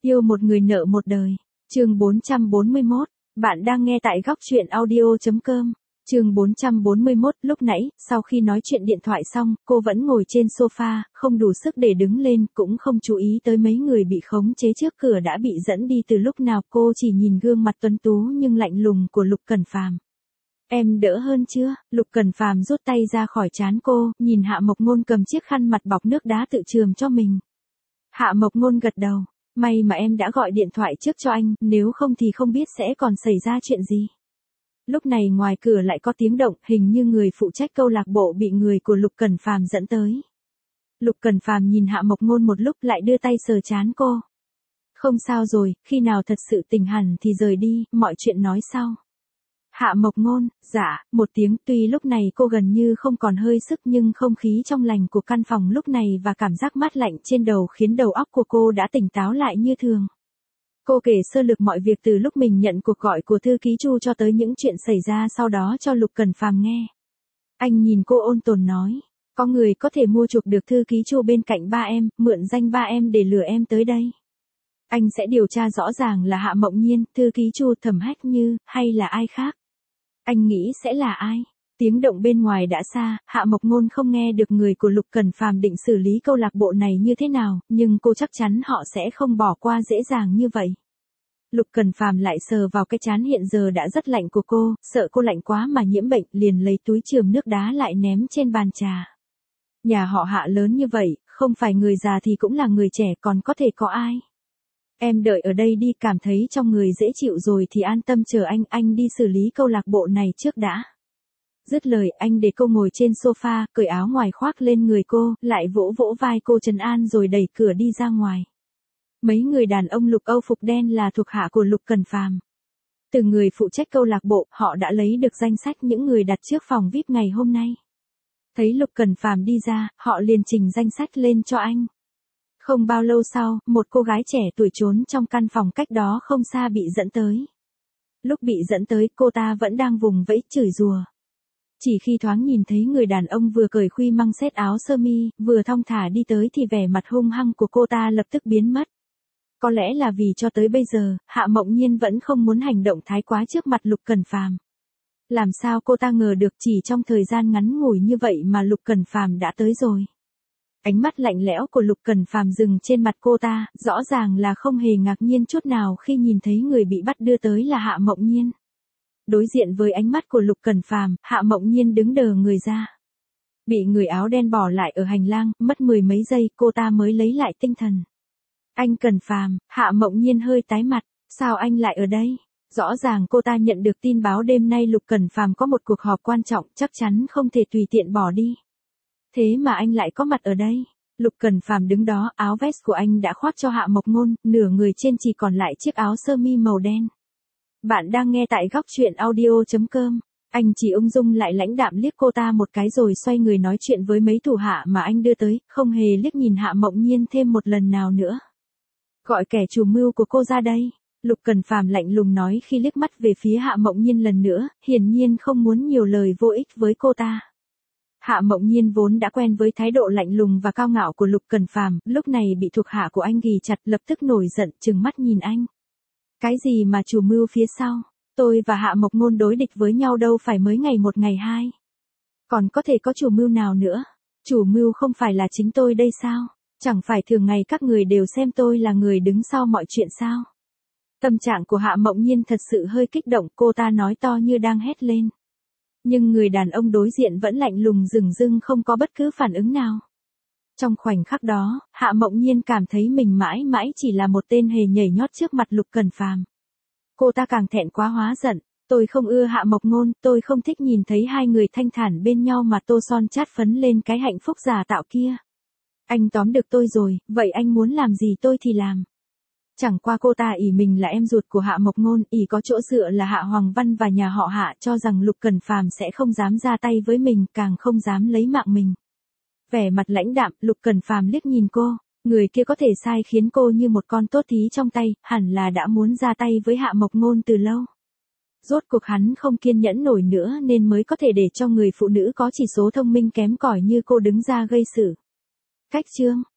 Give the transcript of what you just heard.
Yêu một người nợ một đời. Chương 441. Bạn đang nghe tại góc truyện audio.com. Chương 441. Lúc nãy, sau khi nói chuyện điện thoại xong, cô vẫn ngồi trên sofa, không đủ sức để đứng lên, cũng không chú ý tới mấy người bị khống chế trước cửa đã bị dẫn đi từ lúc nào. Cô chỉ nhìn gương mặt tuấn tú nhưng lạnh lùng của Lục Cẩn Phàm. Em đỡ hơn chưa? Lục Cẩn Phàm rút tay ra khỏi trán cô, nhìn Hạ Mộc Ngôn cầm chiếc khăn mặt bọc nước đá tự chườm cho mình. Hạ Mộc Ngôn gật đầu. May mà em đã gọi điện thoại trước cho anh, nếu không thì không biết sẽ còn xảy ra chuyện gì. Lúc này ngoài cửa lại có tiếng động, hình như người phụ trách câu lạc bộ bị người của Lục Cẩn Phàm dẫn tới. Lục Cẩn Phàm nhìn Hạ Mộc Ngôn một lúc lại đưa tay sờ trán cô. Không sao rồi, khi nào thật sự tỉnh hẳn thì rời đi, mọi chuyện nói sau. Hạ Mộc Ngôn, dạ, một tiếng. Tuy lúc này cô gần như không còn hơi sức nhưng không khí trong lành của căn phòng lúc này và cảm giác mát lạnh trên đầu khiến đầu óc của cô đã tỉnh táo lại như thường. Cô kể sơ lược mọi việc từ lúc mình nhận cuộc gọi của thư ký Chu cho tới những chuyện xảy ra sau đó cho Lục Cẩn Phàm nghe. Anh nhìn cô ôn tồn nói, có người có thể mua chuộc được thư ký Chu bên cạnh ba em, mượn danh ba em để lừa em tới đây. Anh sẽ điều tra rõ ràng là Hạ Mộng Nhiên, thư ký Chu, Thẩm Hách Như, hay là ai khác. Anh nghĩ sẽ là ai? Tiếng động bên ngoài đã xa, Hạ Mộc Ngôn không nghe được người của Lục Cẩn Phàm định xử lý câu lạc bộ này như thế nào, nhưng cô chắc chắn họ sẽ không bỏ qua dễ dàng như vậy. Lục Cẩn Phàm lại sờ vào cái trán hiện giờ đã rất lạnh của cô, sợ cô lạnh quá mà nhiễm bệnh, liền lấy túi chườm nước đá lại ném trên bàn trà. Nhà họ Hạ lớn như vậy, không phải người già thì cũng là người trẻ, còn có thể có ai? Em đợi ở đây đi, cảm thấy trong người dễ chịu rồi thì an tâm chờ anh đi xử lý câu lạc bộ này trước đã. Dứt lời anh để cô ngồi trên sofa, cởi áo ngoài khoác lên người cô, lại vỗ vỗ vai cô trấn an rồi đẩy cửa đi ra ngoài. Mấy người đàn ông lục Âu phục đen là thuộc hạ của Lục Cẩn Phàm. Từ người phụ trách câu lạc bộ, họ đã lấy được danh sách những người đặt trước phòng VIP ngày hôm nay. Thấy Lục Cẩn Phàm đi ra, họ liền trình danh sách lên cho anh. Không bao lâu sau, một cô gái trẻ tuổi trốn trong căn phòng cách đó không xa bị dẫn tới. Lúc bị dẫn tới, cô ta vẫn đang vùng vẫy chửi rủa. Chỉ khi thoáng nhìn thấy người đàn ông vừa cởi khuy măng xét áo sơ mi, vừa thong thả đi tới thì vẻ mặt hung hăng của cô ta lập tức biến mất. Có lẽ là vì cho tới bây giờ, Hạ Mộng Nhiên vẫn không muốn hành động thái quá trước mặt Lục Cẩn Phàm. Làm sao cô ta ngờ được chỉ trong thời gian ngắn ngủi như vậy mà Lục Cẩn Phàm đã tới rồi. Ánh mắt lạnh lẽo của Lục Cẩn Phàm dừng trên mặt cô ta, rõ ràng là không hề ngạc nhiên chút nào khi nhìn thấy người bị bắt đưa tới là Hạ Mộng Nhiên. Đối diện với ánh mắt của Lục Cẩn Phàm, Hạ Mộng Nhiên đứng đờ người ra. Bị người áo đen bỏ lại ở hành lang, mất mười mấy giây cô ta mới lấy lại tinh thần. Anh Cẩn Phàm, Hạ Mộng Nhiên hơi tái mặt, sao anh lại ở đây? Rõ ràng cô ta nhận được tin báo đêm nay Lục Cẩn Phàm có một cuộc họp quan trọng, chắc chắn không thể tùy tiện bỏ đi. Thế mà anh lại có mặt ở đây. Lục Cẩn Phàm đứng đó, áo vest của anh đã khoác cho Hạ Mộc Ngôn, nửa người trên chỉ còn lại chiếc áo sơ mi màu đen. Bạn đang nghe tại góc truyện audio.com. Anh chỉ ung dung lại lãnh đạm liếc cô ta một cái rồi xoay người nói chuyện với mấy thủ hạ mà anh đưa tới, không hề liếc nhìn Hạ Mộng Nhiên thêm một lần nào nữa. Gọi kẻ chủ mưu của cô ra đây. Lục Cẩn Phàm lạnh lùng nói khi liếc mắt về phía Hạ Mộng Nhiên lần nữa, hiển nhiên không muốn nhiều lời vô ích với cô ta. Hạ Mộng Nhiên vốn đã quen với thái độ lạnh lùng và cao ngạo của Lục Cẩn Phàm, lúc này bị thuộc hạ của anh ghì chặt lập tức nổi giận trừng mắt nhìn anh. Cái gì mà chủ mưu phía sau? Tôi và Hạ Mộc Ngôn đối địch với nhau đâu phải mới ngày một ngày hai. Còn có thể có chủ mưu nào nữa? Chủ mưu không phải là chính tôi đây sao? Chẳng phải thường ngày các người đều xem tôi là người đứng sau mọi chuyện sao? Tâm trạng của Hạ Mộng Nhiên thật sự hơi kích động, cô ta nói to như đang hét lên. Nhưng người đàn ông đối diện vẫn lạnh lùng dửng dưng không có bất cứ phản ứng nào. Trong khoảnh khắc đó, Hạ Mộng Nhiên cảm thấy mình mãi mãi chỉ là một tên hề nhảy nhót trước mặt Lục Cẩn Phàm. Cô ta càng thẹn quá hóa giận, tôi không ưa Hạ Mộc Ngôn, tôi không thích nhìn thấy hai người thanh thản bên nhau mà tô son chát phấn lên cái hạnh phúc giả tạo kia. Anh tóm được tôi rồi, vậy anh muốn làm gì tôi thì làm. Chẳng qua cô ta ỷ mình là em ruột của Hạ Mộc Ngôn, ỷ có chỗ dựa là Hạ Hoàng Văn và nhà họ Hạ, cho rằng Lục Cẩn Phàm sẽ không dám ra tay với mình, càng không dám lấy mạng mình. Vẻ mặt lãnh đạm, Lục Cẩn Phàm liếc nhìn cô, người kia có thể sai khiến cô như một con tốt thí trong tay, hẳn là đã muốn ra tay với Hạ Mộc Ngôn từ lâu. Rốt cuộc hắn không kiên nhẫn nổi nữa nên mới có thể để cho người phụ nữ có chỉ số thông minh kém cỏi như cô đứng ra gây sự. Cách chương